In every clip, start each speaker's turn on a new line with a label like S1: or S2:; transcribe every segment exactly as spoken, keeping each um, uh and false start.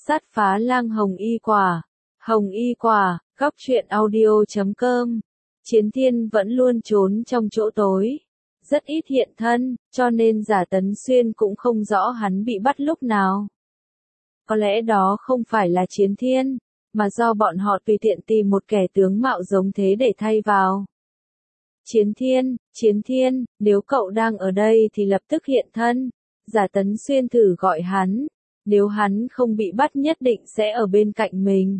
S1: Sát phá lang hồng y quả. Hồng y quả, góc truyện audio chấm com. Chiến Thiên vẫn luôn trốn trong chỗ tối, rất ít hiện thân, cho nên Giả Tấn Xuyên cũng không rõ hắn bị bắt lúc nào. Có lẽ đó không phải là Chiến Thiên, mà do bọn họ tùy tiện tìm một kẻ tướng mạo giống thế để thay vào. Chiến Thiên, Chiến Thiên, nếu cậu đang ở đây thì lập tức hiện thân. Giả Tấn Xuyên thử gọi hắn, nếu hắn không bị bắt nhất định sẽ ở bên cạnh mình.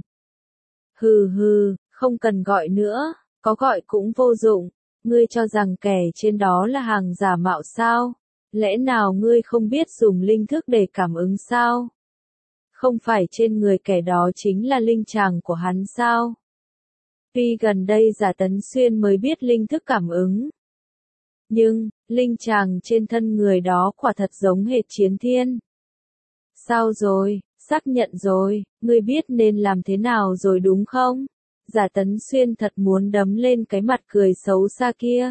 S1: Hừ hừ, không cần gọi nữa, có gọi cũng vô dụng, ngươi cho rằng kẻ trên đó là hàng giả mạo sao? Lẽ nào ngươi không biết dùng linh thức để cảm ứng sao? Không phải trên người kẻ đó chính là linh tràng của hắn sao? Tuy gần đây Giả Tấn Xuyên mới biết linh thức cảm ứng. Nhưng, linh tràng trên thân người đó quả thật giống hệt Chiến Thiên. Sao rồi, xác nhận rồi, ngươi biết nên làm thế nào rồi đúng không? Giả Tấn Xuyên thật muốn đấm lên cái mặt cười xấu xa kia.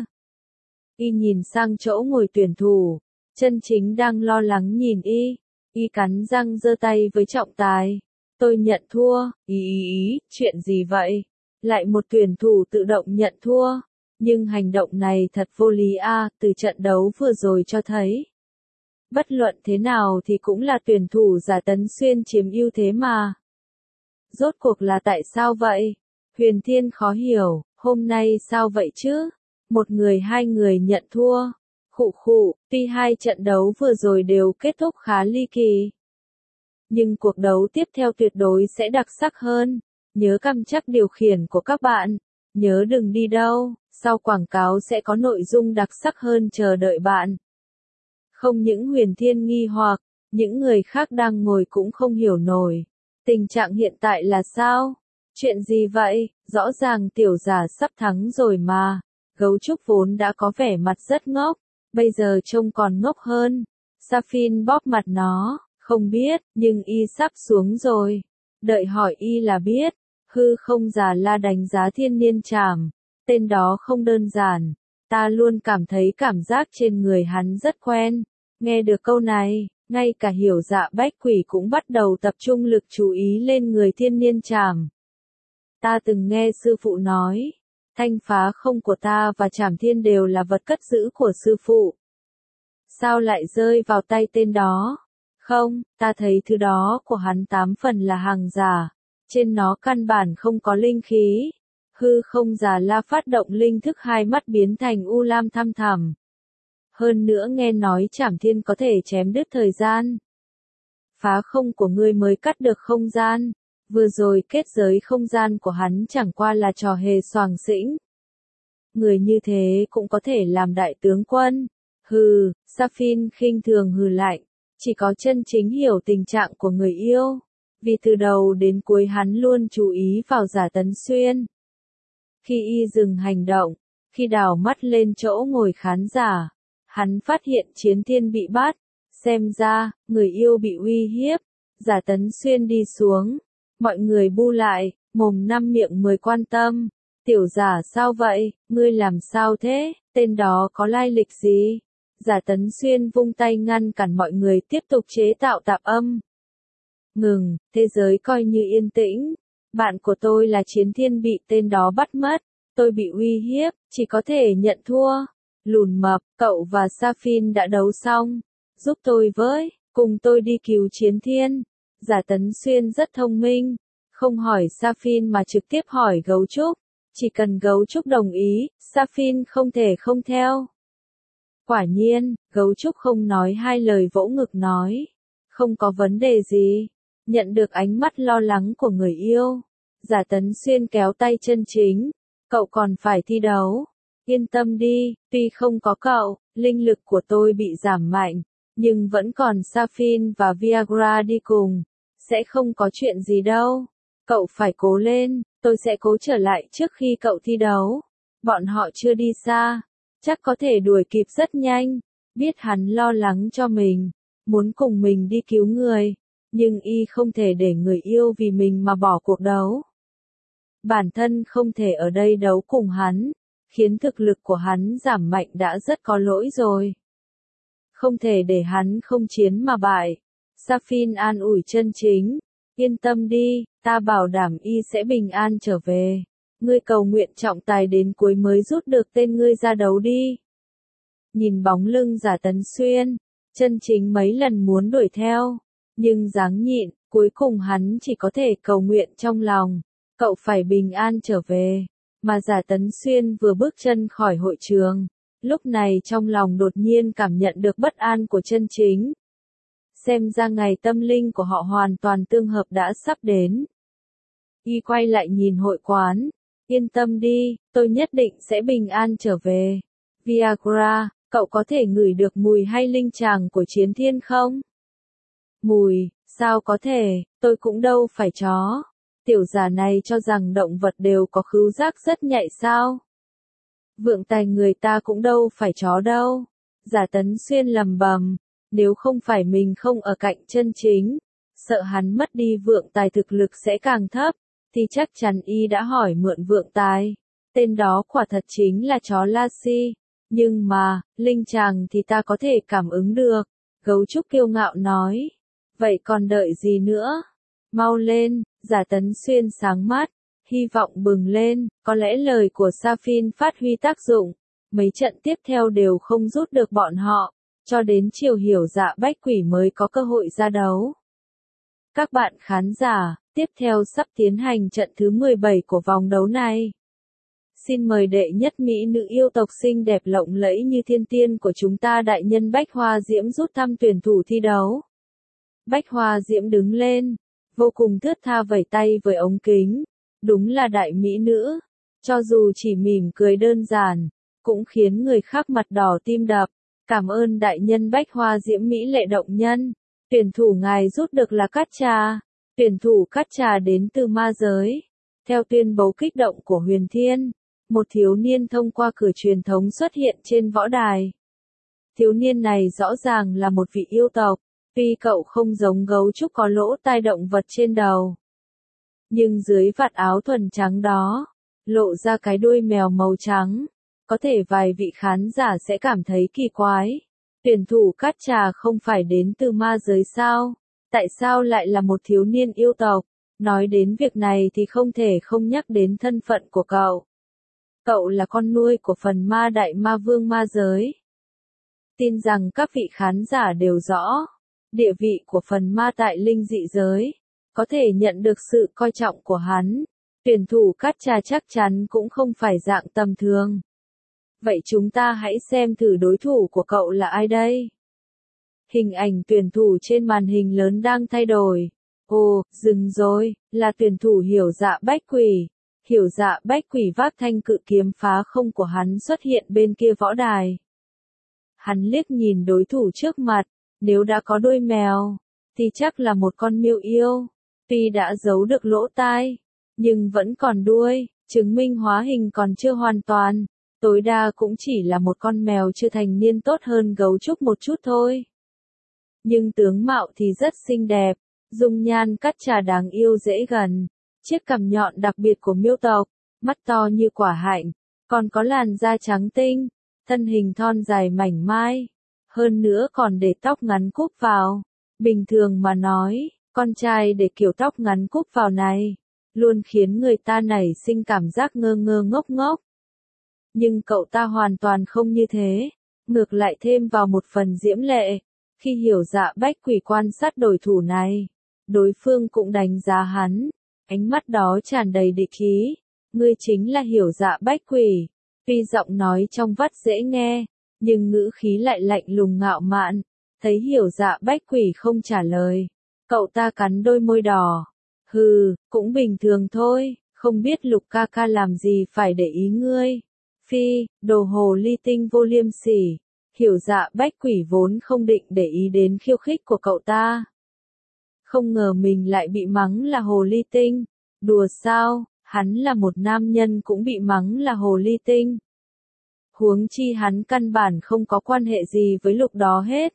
S1: Y nhìn sang chỗ ngồi tuyển thủ, chân chính đang lo lắng nhìn y. Y cắn răng giơ tay với trọng tài. Tôi nhận thua, ý ý ý, chuyện gì vậy? Lại một tuyển thủ tự động nhận thua. Nhưng hành động này thật vô lý a, từ trận đấu vừa rồi cho thấy. Bất luận thế nào thì cũng là tuyển thủ Giả Tấn Xuyên chiếm ưu thế mà. Rốt cuộc là tại sao vậy? Huyền Thiên khó hiểu, hôm nay sao vậy chứ? Một người hai người nhận thua. Khụ khụ, tuy hai trận đấu vừa rồi đều kết thúc khá ly kỳ. Nhưng cuộc đấu tiếp theo tuyệt đối sẽ đặc sắc hơn. Nhớ cầm chắc điều khiển của các bạn. Nhớ đừng đi đâu, sau quảng cáo sẽ có nội dung đặc sắc hơn chờ đợi bạn. Không những Huyền Thiên nghi hoặc, những người khác đang ngồi cũng không hiểu nổi. Tình trạng hiện tại là sao? Chuyện gì vậy? Rõ ràng tiểu giả sắp thắng rồi mà. Gấu trúc vốn đã có vẻ mặt rất ngốc, bây giờ trông còn ngốc hơn. Saphin bóp mặt nó, không biết, nhưng y sắp xuống rồi. Đợi hỏi y là biết. Hư không già la đánh giá thiên niên trảm. Tên đó không đơn giản. Ta luôn cảm thấy cảm giác trên người hắn rất quen. Nghe được câu này, ngay cả Hiểu Dạ Bách Quỷ cũng bắt đầu tập trung lực chú ý lên người thiên niên trảm. Ta từng nghe sư phụ nói, thanh phá không của ta và trảm thiên đều là vật cất giữ của sư phụ. Sao lại rơi vào tay tên đó? Không, ta thấy thứ đó của hắn tám phần là hàng giả. Trên nó căn bản không có linh khí. Hư không già la phát động linh thức hai mắt biến thành u lam thăm thẳm. Hơn nữa nghe nói trảm thiên có thể chém đứt thời gian. Phá không của ngươi mới cắt được không gian. Vừa rồi kết giới không gian của hắn chẳng qua là trò hề xoàng xĩnh. Người như thế cũng có thể làm đại tướng quân. Hừ, Saphin khinh thường hừ lạnh. Chỉ có chân chính hiểu tình trạng của người yêu. Vì từ đầu đến cuối hắn luôn chú ý vào Giả Tấn Xuyên. Khi y dừng hành động, khi đảo mắt lên chỗ ngồi khán giả, hắn phát hiện Chiến Thiên bị bắt. Xem ra, người yêu bị uy hiếp. Giả Tấn Xuyên đi xuống. Mọi người bu lại, mồm năm miệng mười quan tâm. Tiểu giả sao vậy, ngươi làm sao thế, tên đó có lai lịch gì? Giả Tấn Xuyên vung tay ngăn cản mọi người tiếp tục chế tạo tạp âm. Ngừng, thế giới coi như yên tĩnh. Bạn của tôi là Chiến Thiên bị tên đó bắt mất. Tôi bị uy hiếp, chỉ có thể nhận thua. Lùn mập, cậu và Saphin đã đấu xong. Giúp tôi với, cùng tôi đi cứu Chiến Thiên. Giả Tấn Xuyên rất thông minh. Không hỏi Saphin mà trực tiếp hỏi gấu trúc. Chỉ cần gấu trúc đồng ý, Saphin không thể không theo. Quả nhiên, gấu trúc không nói hai lời vỗ ngực nói. Không có vấn đề gì. Nhận được ánh mắt lo lắng của người yêu. Giả Tấn Xuyên kéo tay chân chính. Cậu còn phải thi đấu. Yên tâm đi, tuy không có cậu, linh lực của tôi bị giảm mạnh. Nhưng vẫn còn Saphin và Viagra đi cùng. Sẽ không có chuyện gì đâu. Cậu phải cố lên, tôi sẽ cố trở lại trước khi cậu thi đấu. Bọn họ chưa đi xa. Chắc có thể đuổi kịp rất nhanh. Biết hắn lo lắng cho mình. Muốn cùng mình đi cứu người. Nhưng y không thể để người yêu vì mình mà bỏ cuộc đấu. Bản thân không thể ở đây đấu cùng hắn. Khiến thực lực của hắn giảm mạnh đã rất có lỗi rồi. Không thể để hắn không chiến mà bại. Saphin an ủi chân chính. Yên tâm đi, ta bảo đảm y sẽ bình an trở về. Ngươi cầu nguyện trọng tài đến cuối mới rút được tên ngươi ra đấu đi. Nhìn bóng lưng Giả Tấn Xuyên, Chân Chính mấy lần muốn đuổi theo, nhưng dáng nhịn, cuối cùng hắn chỉ có thể cầu nguyện trong lòng, cậu phải bình an trở về. Mà Giả Tấn Xuyên vừa bước chân khỏi hội trường, lúc này trong lòng đột nhiên cảm nhận được bất an của Chân Chính. Xem ra ngày tâm linh của họ hoàn toàn tương hợp đã sắp đến. Y quay lại nhìn hội quán, yên tâm đi, tôi nhất định sẽ bình an trở về. Viagra, cậu có thể ngửi được mùi hay linh tràng của Chiến Thiên không? Mùi, sao có thể, tôi cũng đâu phải chó. Tiểu giả này cho rằng động vật đều có khứu giác rất nhạy sao? Vượng tài người ta cũng đâu phải chó đâu. Giả Tấn Xuyên lầm bầm, nếu không phải mình không ở cạnh Chân Chính, sợ hắn mất đi vượng tài thực lực sẽ càng thấp, thì chắc chắn y đã hỏi mượn vượng tài. Tên đó quả thật chính là chó La Si. Nhưng mà, linh tràng thì ta có thể cảm ứng được. Gấu trúc kiêu ngạo nói. Vậy còn đợi gì nữa? Mau lên, Giả Tấn Xuyên sáng mắt, hy vọng bừng lên, có lẽ lời của Saphin phát huy tác dụng. Mấy trận tiếp theo đều không rút được bọn họ, cho đến chiều Hiểu Dạ Bách Quỷ mới có cơ hội ra đấu. Các bạn khán giả, tiếp theo sắp tiến hành trận thứ mười bảy của vòng đấu này. Xin mời đệ nhất mỹ nữ yêu tộc xinh đẹp lộng lẫy như thiên tiên của chúng ta đại nhân Bách Hoa Diễm rút thăm tuyển thủ thi đấu. Bách Hoa Diễm đứng lên, vô cùng thướt tha vẩy tay với ống kính. Đúng là đại mỹ nữ, cho dù chỉ mỉm cười đơn giản, cũng khiến người khác mặt đỏ tim đập. Cảm ơn đại nhân Bách Hoa Diễm mỹ lệ động nhân. Tuyển thủ ngài rút được là Cát Trà. Tuyển thủ Cát Trà đến từ ma giới. Theo tuyên bố kích động của Huyền Thiên, một thiếu niên thông qua cửa truyền thống xuất hiện trên võ đài. Thiếu niên này rõ ràng là một vị yêu tộc, tuy cậu không giống gấu trúc có lỗ tai động vật trên đầu. Nhưng dưới vạt áo thuần trắng đó, lộ ra cái đuôi mèo màu trắng. Có thể vài vị khán giả sẽ cảm thấy kỳ quái. Tuyển thủ Cát Trà không phải đến từ ma giới sao? Tại sao lại là một thiếu niên yêu tộc? Nói đến việc này thì không thể không nhắc đến thân phận của cậu. Cậu là con nuôi của phần ma đại ma vương ma giới. Tin rằng các vị khán giả đều rõ, địa vị của phần ma tại linh dị giới, có thể nhận được sự coi trọng của hắn. Tuyển thủ Cát Trà chắc chắn cũng không phải dạng tầm thường. Vậy chúng ta hãy xem thử đối thủ của cậu là ai đây? Hình ảnh tuyển thủ trên màn hình lớn đang thay đổi. Ồ, dừng rồi, là tuyển thủ Hiểu Dạ Bách Quỷ. Hiểu Dạ Bách Quỷ vác thanh cự kiếm phá không của hắn xuất hiện bên kia võ đài. Hắn liếc nhìn đối thủ trước mặt, nếu đã có đuôi mèo, thì chắc là một con miêu yêu. Tuy đã giấu được lỗ tai, nhưng vẫn còn đuôi, chứng minh hóa hình còn chưa hoàn toàn. Tối đa cũng chỉ là một con mèo chưa thành niên tốt hơn gấu trúc một chút thôi. Nhưng tướng mạo thì rất xinh đẹp, dung nhan Cát Trà đáng yêu dễ gần, chiếc cằm nhọn đặc biệt của miêu tộc, mắt to như quả hạnh, còn có làn da trắng tinh, thân hình thon dài mảnh mai, hơn nữa còn để tóc ngắn cúp vào. Bình thường mà nói, con trai để kiểu tóc ngắn cúp vào này, luôn khiến người ta nảy sinh cảm giác ngơ ngơ ngốc ngốc. Nhưng cậu ta hoàn toàn không như thế, ngược lại thêm vào một phần diễm lệ. Khi Hiểu Dạ Bách Quỷ quan sát đối thủ này, đối phương cũng đánh giá hắn, ánh mắt đó tràn đầy địch ý. Ngươi chính là Hiểu Dạ Bách Quỷ. Tuy giọng nói trong vắt dễ nghe, nhưng ngữ khí lại lạnh lùng ngạo mạn. Thấy Hiểu Dạ Bách Quỷ không trả lời, cậu ta cắn đôi môi đỏ. Hừ, cũng bình thường thôi, không biết Lục ca ca làm gì phải để ý ngươi. Phi, đồ hồ ly tinh vô liêm sỉ. Hiểu Dạ Bách Quỷ vốn không định để ý đến khiêu khích của cậu ta. Không ngờ mình lại bị mắng là hồ ly tinh. Đùa sao, hắn là một nam nhân cũng bị mắng là hồ ly tinh. Huống chi hắn căn bản không có quan hệ gì với Lục đó hết.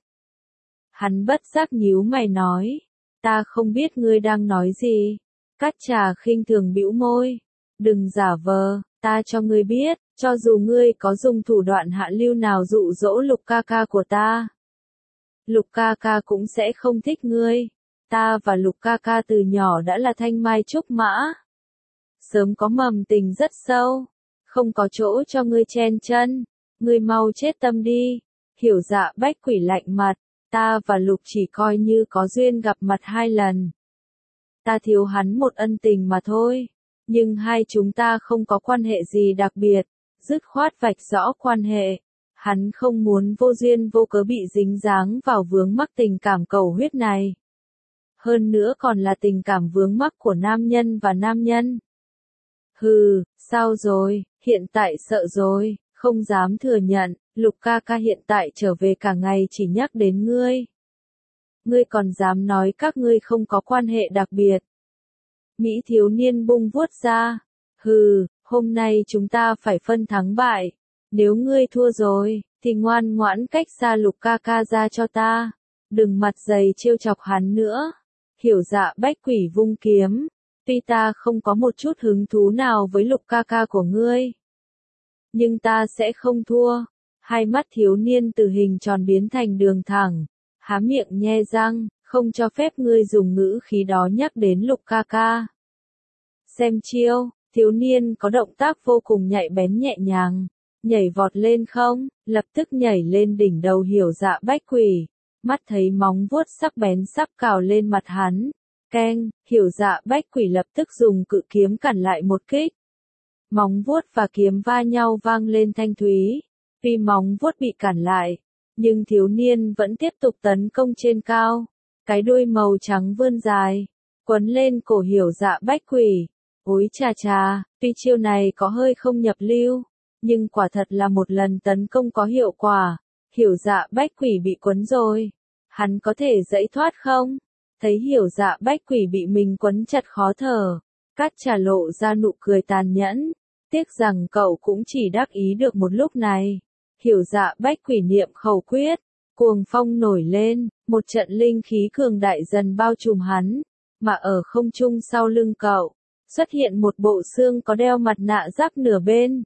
S1: Hắn bất giác nhíu mày nói, ta không biết ngươi đang nói gì. Cát Trà khinh thường bĩu môi, đừng giả vờ, ta cho ngươi biết, cho dù ngươi có dùng thủ đoạn hạ lưu nào dụ dỗ Lục ca ca của ta, Lục ca ca cũng sẽ không thích ngươi. Ta và Lục ca ca từ nhỏ đã là thanh mai trúc mã. Sớm có mầm tình rất sâu. Không có chỗ cho ngươi chen chân. Ngươi mau chết tâm đi. Hiểu Dạ Bách Quỷ lạnh mặt. Ta và Lục chỉ coi như có duyên gặp mặt hai lần. Ta thiếu hắn một ân tình mà thôi. Nhưng hai chúng ta không có quan hệ gì đặc biệt. Dứt khoát vạch rõ quan hệ. Hắn không muốn vô duyên vô cớ bị dính dáng vào vướng mắc tình cảm cầu huyết này. Hơn nữa còn là tình cảm vướng mắc của nam nhân và nam nhân. Hừ, sao rồi, hiện tại sợ rồi, không dám thừa nhận, Lục ca ca hiện tại trở về cả ngày chỉ nhắc đến ngươi. Ngươi còn dám nói các ngươi không có quan hệ đặc biệt. Mỹ thiếu niên bung vuốt ra. Hừ, hôm nay chúng ta phải phân thắng bại. Nếu ngươi thua rồi, thì ngoan ngoãn cách xa Lục ca ca ra cho ta. Đừng mặt dày trêu chọc hắn nữa. Hiểu Dạ Bách Quỷ vung kiếm. Tuy ta không có một chút hứng thú nào với Lục ca ca của ngươi. Nhưng ta sẽ không thua. Hai mắt thiếu niên từ hình tròn biến thành đường thẳng. Há miệng nhe răng, không cho phép ngươi dùng ngữ khí đó nhắc đến Lục ca ca. Xem chiêu, thiếu niên có động tác vô cùng nhạy bén nhẹ nhàng. Nhảy vọt lên không, lập tức nhảy lên đỉnh đầu Hiểu Dạ Bách Quỷ. Mắt thấy móng vuốt sắc bén sắp cào lên mặt hắn. Keng, Hiểu Dạ Bách Quỷ lập tức dùng cự kiếm cản lại một kích. Móng vuốt và kiếm va nhau vang lên thanh thúy. Tuy móng vuốt bị cản lại, nhưng thiếu niên vẫn tiếp tục tấn công trên cao. Cái đuôi màu trắng vươn dài, quấn lên cổ Hiểu Dạ Bách Quỷ. Ối chà chà, tuy chiêu này có hơi không nhập lưu, nhưng quả thật là một lần tấn công có hiệu quả. Hiểu Dạ Bách Quỷ bị quấn rồi. Hắn có thể giãy thoát không? Thấy Hiểu Dạ Bách Quỷ bị mình quấn chặt khó thở. Cát Trà lộ ra nụ cười tàn nhẫn. Tiếc rằng cậu cũng chỉ đắc ý được một lúc này. Hiểu Dạ Bách Quỷ niệm khẩu quyết. Cuồng phong nổi lên. Một trận linh khí cường đại dần bao trùm hắn. Mà ở không trung sau lưng cậu, xuất hiện một bộ xương có đeo mặt nạ giáp nửa bên.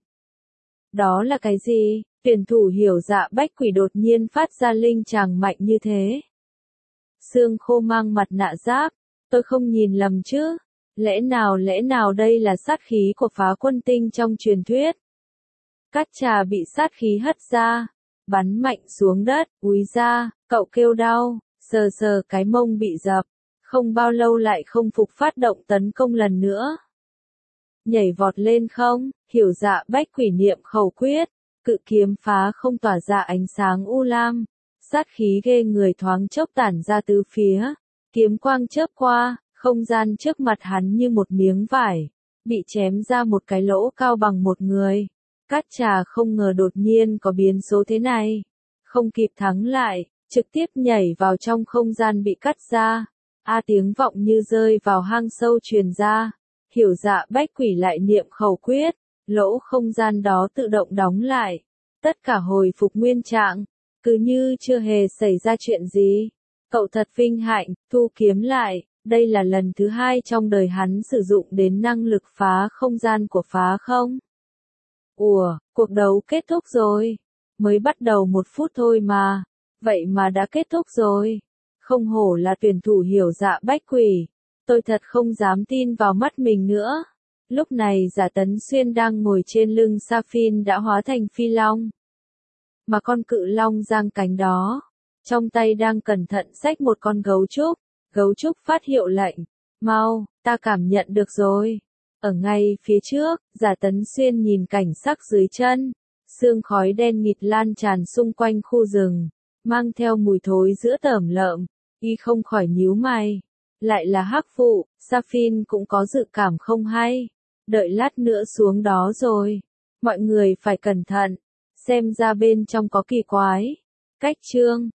S1: Đó là cái gì? Tuyển thủ Hiểu Dạ Bách Quỷ đột nhiên phát ra linh tràng mạnh như thế. Xương khô mang mặt nạ giáp, tôi không nhìn lầm chứ? Lẽ nào lẽ nào đây là sát khí của Phá Quân Tinh trong truyền thuyết? Cát Trà bị sát khí hất ra, bắn mạnh xuống đất, úi ra, cậu kêu đau, sờ sờ cái mông bị dập, không bao lâu lại không phục phát động tấn công lần nữa. Nhảy vọt lên không, Hiểu Dạ Bách Quỷ niệm khẩu quyết, cự kiếm phá không tỏa ra ánh sáng u lam, sát khí ghê người thoáng chốc tản ra tứ phía, kiếm quang chớp qua, không gian trước mặt hắn như một miếng vải, bị chém ra một cái lỗ cao bằng một người. Cát Trà không ngờ đột nhiên có biến số thế này, không kịp thắng lại, trực tiếp nhảy vào trong không gian bị cắt ra. A tiếng vọng như rơi vào hang sâu truyền ra. Hiểu Dạ Bách Quỷ lại niệm khẩu quyết, lỗ không gian đó tự động đóng lại. Tất cả hồi phục nguyên trạng, cứ như chưa hề xảy ra chuyện gì. Cậu thật vinh hạnh, thu kiếm lại, đây là lần thứ hai trong đời hắn sử dụng đến năng lực phá không gian của phá không. Ủa, cuộc đấu kết thúc rồi. Mới bắt đầu một phút thôi mà. Vậy mà đã kết thúc rồi. Không hổ là tuyển thủ Hiểu Dạ Bách Quỷ. Tôi thật không dám tin vào mắt mình nữa. Lúc này Giả Tấn Xuyên đang ngồi trên lưng Sa Phin đã hóa thành phi long. Mà con cự long giang cánh đó, trong tay đang cẩn thận xách một con gấu trúc. Gấu trúc phát hiệu lệnh. Mau, ta cảm nhận được rồi. Ở ngay phía trước, Giả Tấn Xuyên nhìn cảnh sắc dưới chân. Sương khói đen nghịt lan tràn xung quanh khu rừng, mang theo mùi thối giữa tởm lợm. Y không khỏi nhíu mày. Lại là hắc phụ, Sa Phin cũng có dự cảm không hay. Đợi lát nữa xuống đó rồi. Mọi người phải cẩn thận. Xem ra bên trong có kỳ quái. Cách chương